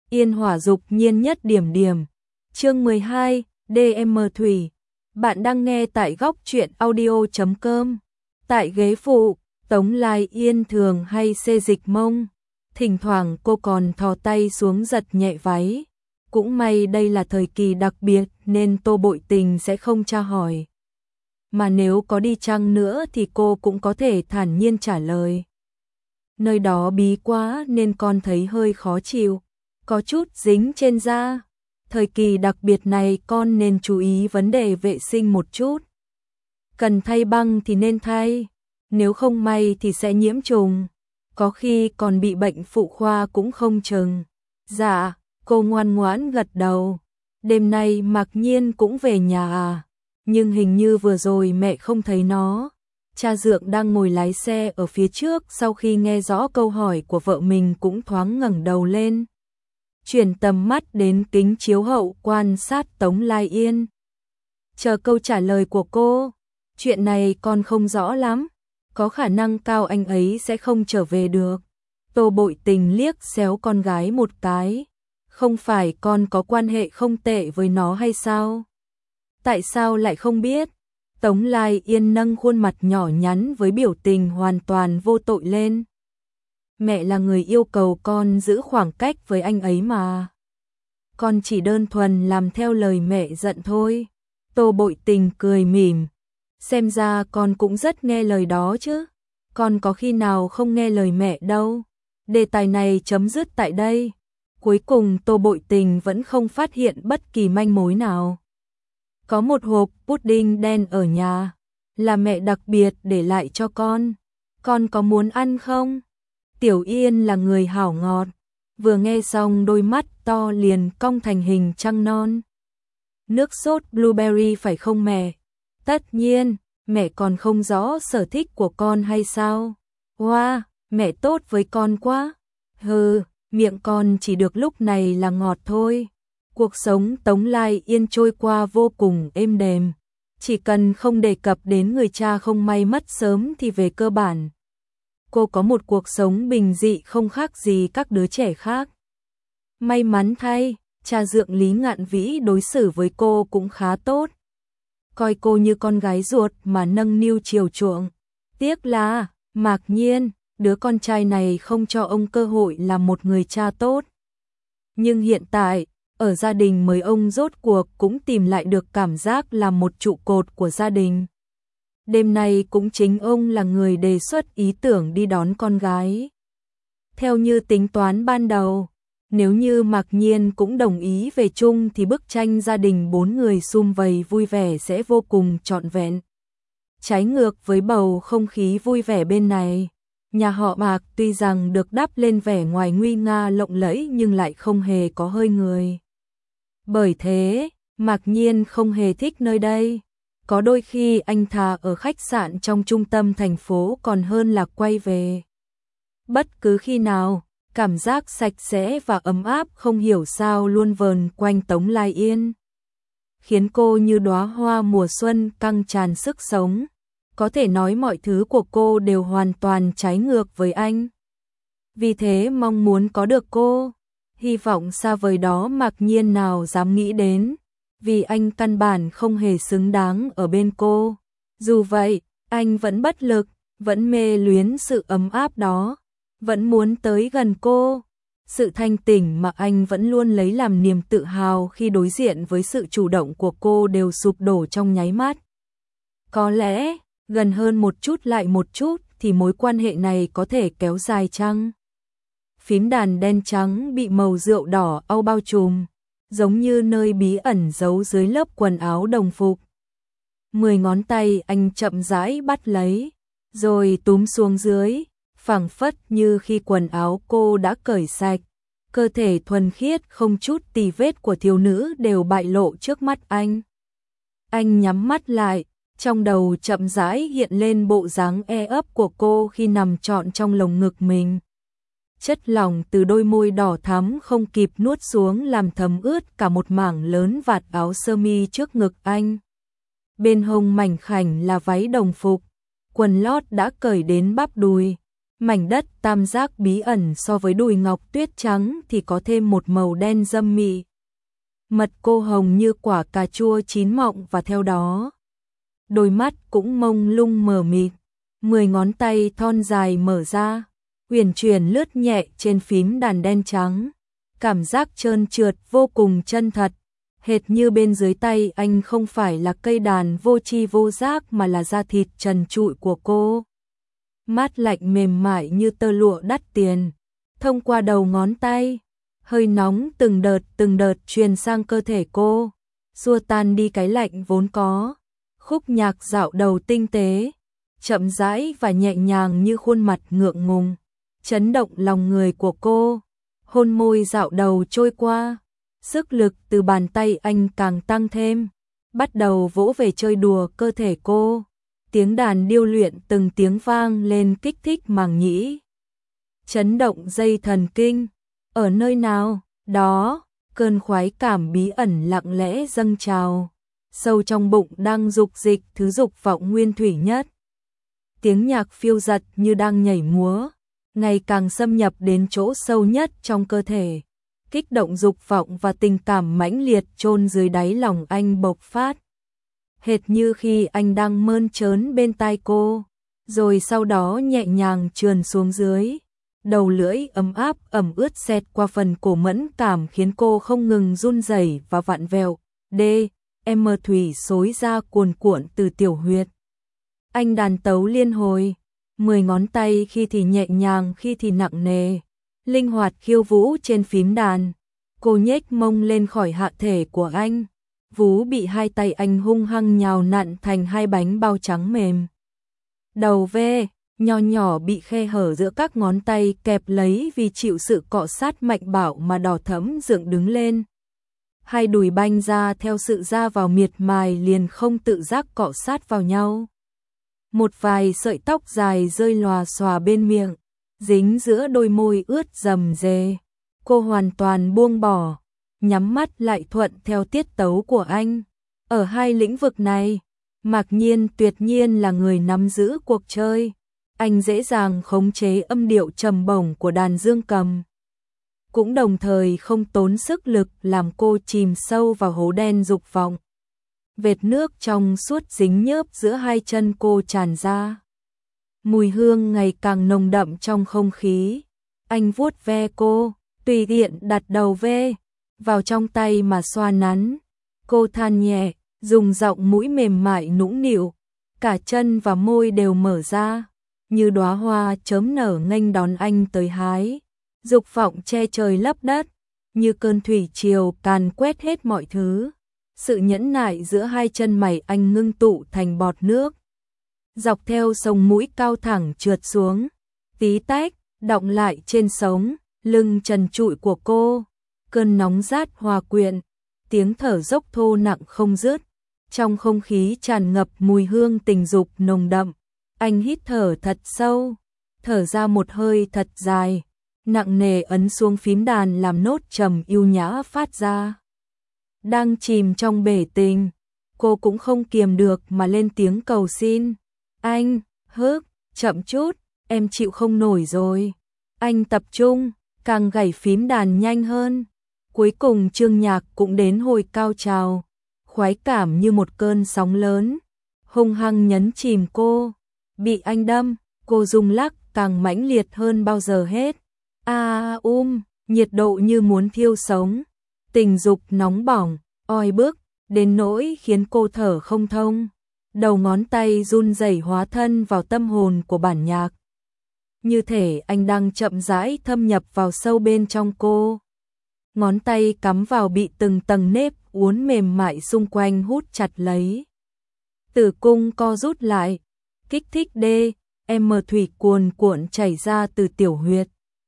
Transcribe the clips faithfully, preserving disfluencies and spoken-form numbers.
Yên hỏa dục nhiên nhất điểm điểm. Chương mười hai, đê em Thủy. Bạn đang nghe tại góc truyện audio chấm com. Tại ghế phụ, Tống Lai Yên thường hay xê dịch mông. Thỉnh thoảng cô còn thò tay xuống giật nhẹ váy. Cũng may đây là thời kỳ đặc biệt nên Tô Bội Tình sẽ không tra hỏi. Mà nếu có đi chăng nữa thì cô cũng có thể thản nhiên trả lời. Nơi đó bí quá nên con thấy hơi khó chịu, có chút dính trên da. Thời kỳ đặc biệt này con nên chú ý vấn đề vệ sinh một chút. Cần thay băng thì nên thay, nếu không may thì sẽ nhiễm trùng. Có khi còn bị bệnh phụ khoa cũng không chừng. Dạ, cô ngoan ngoãn gật đầu. Đêm nay Mạc Nhiên cũng về nhà à? Nhưng hình như vừa rồi mẹ không thấy nó. Cha Dượng đang ngồi lái xe ở phía trước, sau khi nghe rõ câu hỏi của vợ mình cũng thoáng ngẩng đầu lên. Chuyển tầm mắt đến kính chiếu hậu quan sát Tống Lai Yên. Chờ câu trả lời của cô. Chuyện này con không rõ lắm. Có khả năng cao anh ấy sẽ không trở về được. Tô Bội Tình liếc xéo con gái một cái. Không phải con có quan hệ không tệ với nó hay sao? Tại sao lại không biết? Tống Lai Yên nâng khuôn mặt nhỏ nhắn với biểu tình hoàn toàn vô tội lên. Mẹ là người yêu cầu con giữ khoảng cách với anh ấy mà. Con chỉ đơn thuần làm theo lời mẹ giận thôi. Tô Bội Tình cười mỉm. Xem ra con cũng rất nghe lời đó chứ. Con có khi nào không nghe lời mẹ đâu. Đề tài này chấm dứt tại đây. Cuối cùng Tô Bội Tình vẫn không phát hiện bất kỳ manh mối nào. Có một hộp pudding đen ở nhà, là mẹ đặc biệt để lại cho con. Con có muốn ăn không? Tiểu Yên là người hảo ngọt, vừa nghe xong đôi mắt to liền cong thành hình trăng non. Nước sốt blueberry phải không mẹ? Tất nhiên, mẹ còn không rõ sở thích của con hay sao? Wow, mẹ tốt với con quá. Hừ, miệng con chỉ được lúc này là ngọt thôi. Cuộc sống Tống Lai Yên trôi qua vô cùng êm đềm. Chỉ cần không đề cập đến người cha không may mất sớm thì về cơ bản cô có một cuộc sống bình dị không khác gì các đứa trẻ khác. May mắn thay, cha Dượng Lý Ngạn Vĩ đối xử với cô cũng khá tốt. Coi cô như con gái ruột mà nâng niu chiều chuộng. Tiếc là, Mạc Nhiên, đứa con trai này không cho ông cơ hội làm một người cha tốt. Nhưng hiện tại, ở gia đình mới ông rốt cuộc cũng tìm lại được cảm giác là một trụ cột của gia đình. Đêm nay cũng chính ông là người đề xuất ý tưởng đi đón con gái. Theo như tính toán ban đầu, nếu như Mạc Nhiên cũng đồng ý về chung thì bức tranh gia đình bốn người sum vầy vui vẻ sẽ vô cùng trọn vẹn. Trái ngược với bầu không khí vui vẻ bên này, nhà họ Mạc tuy rằng được đắp lên vẻ ngoài nguy nga lộng lẫy nhưng lại không hề có hơi người. Bởi thế, Mạc Nhiên không hề thích nơi đây. Có đôi khi anh thà ở khách sạn trong trung tâm thành phố còn hơn là quay về. Bất cứ khi nào, cảm giác sạch sẽ và ấm áp không hiểu sao luôn vờn quanh Tống Lai Yên. Khiến cô như đóa hoa mùa xuân căng tràn sức sống. Có thể nói mọi thứ của cô đều hoàn toàn trái ngược với anh. Vì thế mong muốn có được cô. Hy vọng xa vời đó Mạc Nhiên nào dám nghĩ đến, vì anh căn bản không hề xứng đáng ở bên cô. Dù vậy, anh vẫn bất lực, vẫn mê luyến sự ấm áp đó, vẫn muốn tới gần cô. Sự thanh tỉnh mà anh vẫn luôn lấy làm niềm tự hào khi đối diện với sự chủ động của cô đều sụp đổ trong nháy mắt. Có lẽ, gần hơn một chút lại một chút thì mối quan hệ này có thể kéo dài chăng? Phím đàn đen trắng bị màu rượu đỏ au bao trùm, giống như nơi bí ẩn giấu dưới lớp quần áo đồng phục. Mười ngón tay anh chậm rãi bắt lấy, rồi túm xuống dưới, phảng phất như khi quần áo cô đã cởi sạch. Cơ thể thuần khiết không chút tì vết của thiếu nữ đều bại lộ trước mắt anh. Anh nhắm mắt lại, trong đầu chậm rãi hiện lên bộ dáng e ấp của cô khi nằm trọn trong lồng ngực mình. Chất lỏng từ đôi môi đỏ thắm không kịp nuốt xuống làm thấm ướt cả một mảng lớn vạt áo sơ mi trước ngực anh. Bên hông mảnh khảnh là váy đồng phục, quần lót đã cởi đến bắp đùi, Mảnh đất tam giác bí ẩn so với đùi ngọc tuyết trắng thì có thêm một màu đen dâm mị. Mật cô hồng như quả cà chua chín mọng và theo đó, đôi mắt cũng mông lung mờ mịt, mười ngón tay thon dài mở ra, uyển chuyển lướt nhẹ trên phím đàn đen trắng. Cảm giác trơn trượt vô cùng chân thật, hệt như bên dưới tay anh không phải là cây đàn vô tri vô giác mà là da thịt trần trụi của cô. Mát lạnh mềm mại như tơ lụa đắt tiền, thông qua đầu ngón tay, hơi nóng từng đợt từng đợt truyền sang cơ thể cô, xua tan đi cái lạnh vốn có. Khúc nhạc dạo đầu tinh tế, chậm rãi và nhẹ nhàng như khuôn mặt ngượng ngùng, chấn động lòng người của cô. Hôn môi dạo đầu trôi qua, sức lực từ bàn tay anh càng tăng thêm, bắt đầu vỗ về chơi đùa cơ thể cô. Tiếng đàn điêu luyện từng tiếng vang lên kích thích màng nhĩ, chấn động dây thần kinh. Ở nơi nào đó, cơn khoái cảm bí ẩn lặng lẽ dâng trào, sâu trong bụng đang dục dịch thứ dục vọng nguyên thủy nhất. Tiếng nhạc phiêu dật như đang nhảy múa, ngày càng xâm nhập đến chỗ sâu nhất trong cơ thể. Kích động dục vọng và tình cảm mãnh liệt chôn dưới đáy lòng anh bộc phát. Hệt như khi anh đang mơn trớn bên tai cô, rồi sau đó nhẹ nhàng trườn xuống dưới. Đầu lưỡi ấm áp ẩm ướt xẹt qua phần cổ mẫn cảm khiến cô không ngừng run rẩy và vặn vẹo. D, M thủy xối ra cuồn cuộn từ tiểu huyệt. Anh đàn tấu liên hồi, mười ngón tay khi thì nhẹ nhàng khi thì nặng nề, linh hoạt khiêu vũ trên phím đàn. Cô nhếch mông lên khỏi hạ thể của anh, vú bị hai tay anh hung hăng nhào nặn thành hai bánh bao trắng mềm. Đầu V nho nhỏ bị khe hở giữa các ngón tay kẹp lấy vì chịu sự cọ sát mạnh bạo mà đỏ thẫm dựng đứng lên. Hai đùi banh ra theo sự ra vào miệt mài liền không tự giác cọ sát vào nhau. Một vài sợi tóc dài rơi lòa xòa bên miệng, dính giữa đôi môi ướt rầm rề. Cô hoàn toàn buông bỏ, nhắm mắt lại thuận theo tiết tấu của anh. Ở hai lĩnh vực này, Mạc Nhiên tuyệt nhiên là người nắm giữ cuộc chơi. Anh dễ dàng khống chế âm điệu trầm bổng của đàn dương cầm, cũng đồng thời không tốn sức lực làm cô chìm sâu vào hố đen dục vọng. Vệt nước trong suốt dính nhớp giữa hai chân cô tràn ra. Mùi hương ngày càng nồng đậm trong không khí. Anh vuốt ve cô, tùy tiện đặt đầu ve vào trong tay mà xoa nắn. Cô than nhẹ, dùng giọng mũi mềm mại nũng nịu, cả chân và môi đều mở ra, như đóa hoa chớm nở nghênh đón anh tới hái. Dục vọng che trời lấp đất, như cơn thủy triều càn quét hết mọi thứ. Sự nhẫn nại giữa hai chân mày anh ngưng tụ thành bọt nước, dọc theo sống mũi cao thẳng trượt xuống, tí tách, đọng lại trên sống, lưng trần trụi của cô. Cơn nóng rát hòa quyện, tiếng thở dốc thô nặng không dứt. Trong không khí tràn ngập mùi hương tình dục nồng đậm. Anh hít thở thật sâu, thở ra một hơi thật dài, nặng nề ấn xuống phím đàn làm nốt trầm yêu nhã phát ra. Đang chìm trong bể tình, cô cũng không kiềm được mà lên tiếng cầu xin. Anh, hức, chậm chút, em chịu không nổi rồi. Anh tập trung, càng gảy phím đàn nhanh hơn. Cuối cùng chương nhạc cũng đến hồi cao trào, khoái cảm như một cơn sóng lớn, hung hăng nhấn chìm cô. Bị anh đâm, cô rung lắc càng mãnh liệt hơn bao giờ hết. A um, nhiệt độ như muốn thiêu sống. Tình dục nóng bỏng, oi bức, đến nỗi khiến cô thở không thông. Đầu ngón tay run rẩy hóa thân vào tâm hồn của bản nhạc. Như thể anh đang chậm rãi thâm nhập vào sâu bên trong cô. Ngón tay cắm vào bị từng tầng nếp uốn mềm mại xung quanh hút chặt lấy. Tử cung co rút lại, kích thích D, M thủy cuồn cuộn chảy ra từ tiểu huyệt,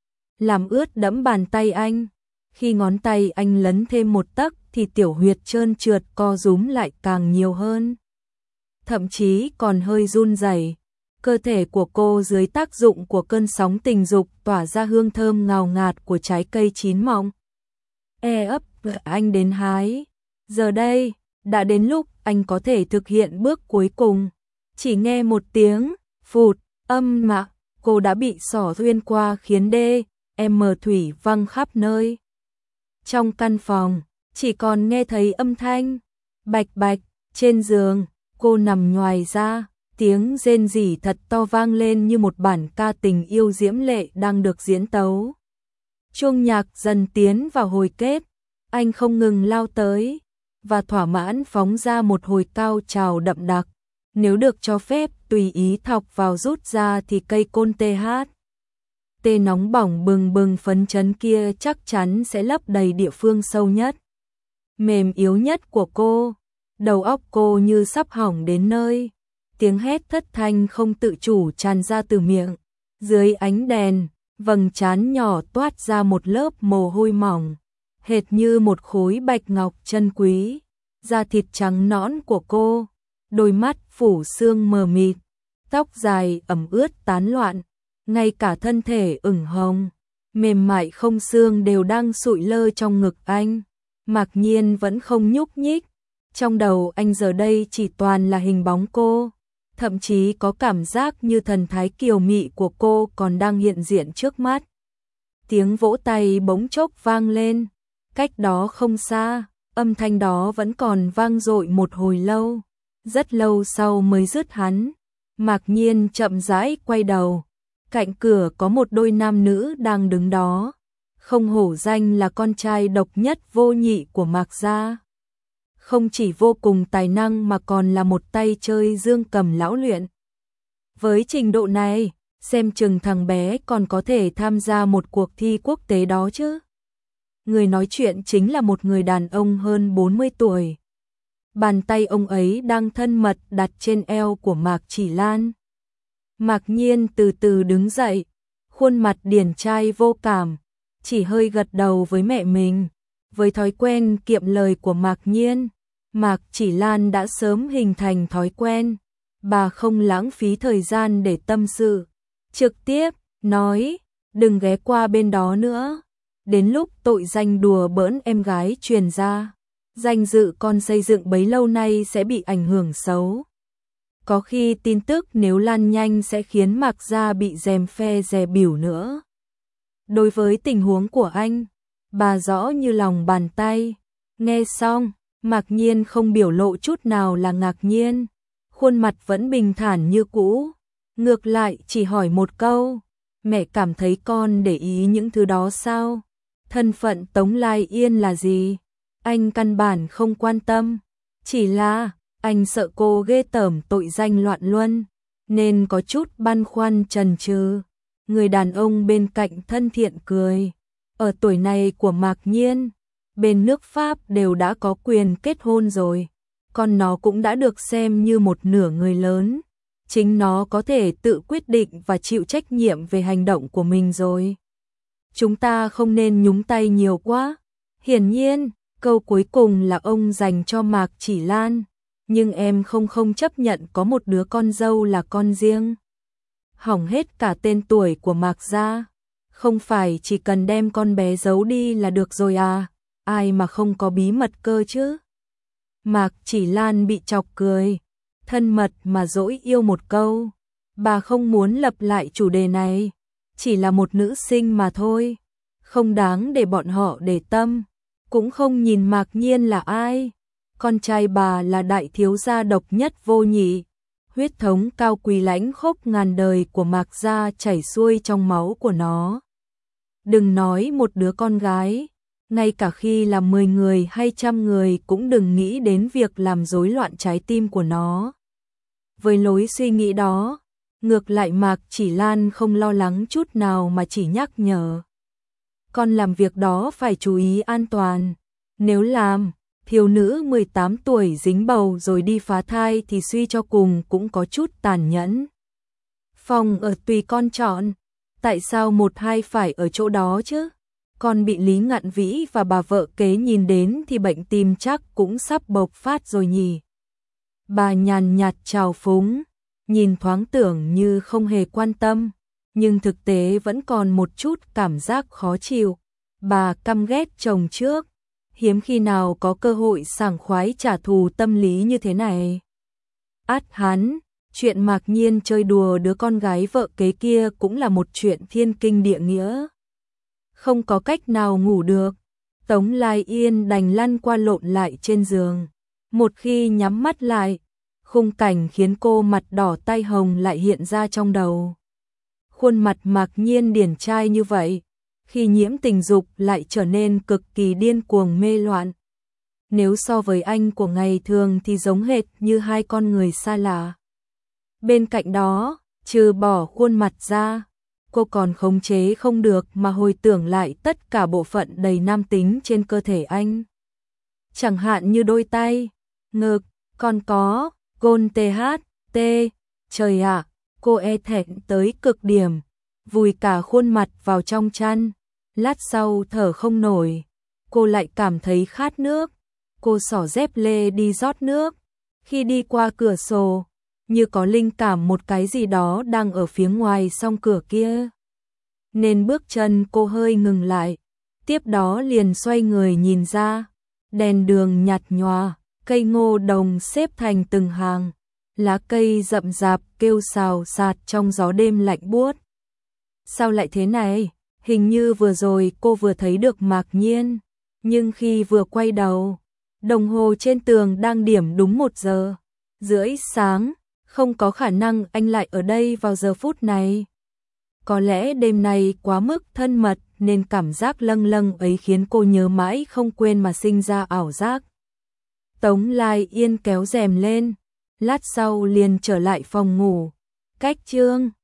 làm ướt đẫm bàn tay anh. Khi ngón tay anh lấn thêm một tấc thì tiểu huyệt trơn trượt co rúm lại càng nhiều hơn. Thậm chí còn hơi run rẩy. Cơ thể của cô dưới tác dụng của cơn sóng tình dục tỏa ra hương thơm ngào ngạt của trái cây chín mọng. E ấp anh đến hái. Giờ đây, đã đến lúc anh có thể thực hiện bước cuối cùng. Chỉ nghe một tiếng phụt, âm mạc, cô đã bị xỏ xuyên qua khiến đê em thủy văng khắp nơi. Trong căn phòng, chỉ còn nghe thấy âm thanh bạch bạch. Trên giường, cô nằm nhoài ra, tiếng rên rỉ thật to vang lên như một bản ca tình yêu diễm lệ đang được diễn tấu. Chuông nhạc dần tiến vào hồi kết, anh không ngừng lao tới, và thỏa mãn phóng ra một hồi cao trào đậm đặc. Nếu được cho phép tùy ý thọc vào rút ra thì cây côn tê hát. Tê nóng bỏng bừng bừng phấn chấn kia chắc chắn sẽ lấp đầy địa phương sâu nhất, mềm yếu nhất của cô. Đầu óc cô như sắp hỏng đến nơi. Tiếng hét thất thanh không tự chủ tràn ra từ miệng. Dưới ánh đèn, vầng trán nhỏ toát ra một lớp mồ hôi mỏng, hệt như một khối bạch ngọc chân quý. Da thịt trắng nõn của cô, đôi mắt phủ sương mờ mịt, tóc dài ẩm ướt tán loạn, ngay cả thân thể ửng hồng, mềm mại không xương đều đang sụi lơ trong ngực anh. Mạc Nhiên vẫn không nhúc nhích. Trong đầu anh giờ đây chỉ toàn là hình bóng cô, thậm chí có cảm giác như thần thái kiều mị của cô còn đang hiện diện trước mắt. Tiếng vỗ tay bỗng chốc vang lên, cách đó không xa, âm thanh đó vẫn còn vang dội một hồi lâu, rất lâu sau mới dứt hắn. Mạc Nhiên chậm rãi quay đầu, cạnh cửa có một đôi nam nữ đang đứng đó, không hổ danh là con trai độc nhất vô nhị của Mạc gia. Không chỉ vô cùng tài năng mà còn là một tay chơi dương cầm lão luyện. Với trình độ này, xem chừng thằng bé còn có thể tham gia một cuộc thi quốc tế đó chứ. Người nói chuyện chính là một người đàn ông hơn bốn mươi tuổi. Bàn tay ông ấy đang thân mật đặt trên eo của Mạc Chỉ Lan. Mạc Nhiên từ từ đứng dậy, khuôn mặt điển trai vô cảm, chỉ hơi gật đầu với mẹ mình. Với thói quen kiệm lời của Mạc Nhiên, Mạc Chỉ Lan đã sớm hình thành thói quen. Bà không lãng phí thời gian để tâm sự, trực tiếp nói, đừng ghé qua bên đó nữa. Đến lúc tội danh đùa bỡn em gái truyền ra, danh dự con xây dựng bấy lâu nay sẽ bị ảnh hưởng xấu. Có khi tin tức nếu lan nhanh sẽ khiến Mạc gia bị dèm phe dè bỉu nữa. Đối với tình huống của anh, bà rõ như lòng bàn tay. Nghe xong, Mạc Nhiên không biểu lộ chút nào là ngạc nhiên, khuôn mặt vẫn bình thản như cũ. Ngược lại chỉ hỏi một câu, mẹ cảm thấy con để ý những thứ đó sao? Thân phận Tống Lai Yên là gì? Anh căn bản không quan tâm, chỉ là anh sợ cô ghê tởm tội danh loạn luân, nên có chút băn khoăn chần chừ. Người đàn ông bên cạnh thân thiện cười. Ở tuổi này của Mạc Nhiên, bên nước Pháp đều đã có quyền kết hôn rồi, còn nó cũng đã được xem như một nửa người lớn. Chính nó có thể tự quyết định và chịu trách nhiệm về hành động của mình rồi. Chúng ta không nên nhúng tay nhiều quá. Hiển nhiên, câu cuối cùng là ông dành cho Mạc Chỉ Lan, nhưng em không không chấp nhận có một đứa con dâu là con riêng. Hỏng hết cả tên tuổi của Mạc gia. Không phải chỉ cần đem con bé giấu đi là được rồi à? Ai mà không có bí mật cơ chứ? Mạc Chỉ Lan bị chọc cười, thân mật mà dỗi yêu một câu. Bà không muốn lặp lại chủ đề này, chỉ là một nữ sinh mà thôi, không đáng để bọn họ để tâm, cũng không nhìn Mạc Nhiên là ai. Con trai bà là đại thiếu gia độc nhất vô nhị, huyết thống cao quý lãnh khốc ngàn đời của Mạc gia chảy xuôi trong máu của nó. Đừng nói một đứa con gái, ngay cả khi là mười người hay trăm người cũng đừng nghĩ đến việc làm rối loạn trái tim của nó. Với lối suy nghĩ đó, ngược lại Mạc Chỉ Lan không lo lắng chút nào mà chỉ nhắc nhở. Con làm việc đó phải chú ý an toàn. Nếu làm, thiếu nữ mười tám tuổi dính bầu rồi đi phá thai thì suy cho cùng cũng có chút tàn nhẫn. Phòng ở tùy con chọn, tại sao một hai phải ở chỗ đó chứ? Con bị Lý Ngạn Vĩ và bà vợ kế nhìn đến thì bệnh tim chắc cũng sắp bộc phát rồi nhỉ. Bà nhàn nhạt trào phúng, nhìn thoáng tưởng như không hề quan tâm, nhưng thực tế vẫn còn một chút cảm giác khó chịu. Bà căm ghét chồng trước, hiếm khi nào có cơ hội sảng khoái trả thù tâm lý như thế này. Át hắn, chuyện Mạc Nhiên chơi đùa đứa con gái vợ kế kia cũng là một chuyện thiên kinh địa nghĩa. Không có cách nào ngủ được, Tống Lai Yên đành lăn qua lộn lại trên giường. Một khi nhắm mắt lại, khung cảnh khiến cô mặt đỏ tai hồng lại hiện ra trong đầu. Khuôn mặt Mạc Nhiên điển trai như vậy, khi nhiễm tình dục lại trở nên cực kỳ điên cuồng mê loạn. Nếu so với anh của ngày thường thì giống hệt như hai con người xa lạ. Bên cạnh đó, trừ bỏ khuôn mặt ra, cô còn khống chế không được mà hồi tưởng lại tất cả bộ phận đầy nam tính trên cơ thể anh. Chẳng hạn như đôi tay, ngực, còn có gôn tê hát tê. Trời ạ, cô e thẹn tới cực điểm, vùi cả khuôn mặt vào trong chăn. Lát sau thở không nổi, cô lại cảm thấy khát nước. Cô xỏ dép lê đi rót nước. Khi đi qua cửa sổ, như có linh cảm một cái gì đó đang ở phía ngoài song cửa kia, nên bước chân cô hơi ngừng lại. Tiếp đó liền xoay người nhìn ra, đèn đường nhạt nhòa, cây ngô đồng xếp thành từng hàng, lá cây rậm rạp kêu xào xạc trong gió đêm lạnh buốt. Sao lại thế này? Hình như vừa rồi cô vừa thấy được Mạc Nhiên, nhưng khi vừa quay đầu, đồng hồ trên tường đang điểm đúng một giờ rưỡi sáng, không có khả năng anh lại ở đây vào giờ phút này. Có lẽ đêm nay quá mức thân mật nên cảm giác lâng lâng ấy khiến cô nhớ mãi không quên mà sinh ra ảo giác. Tống Lai Yên kéo rèm lên, lát sau liền trở lại phòng ngủ. Cách chương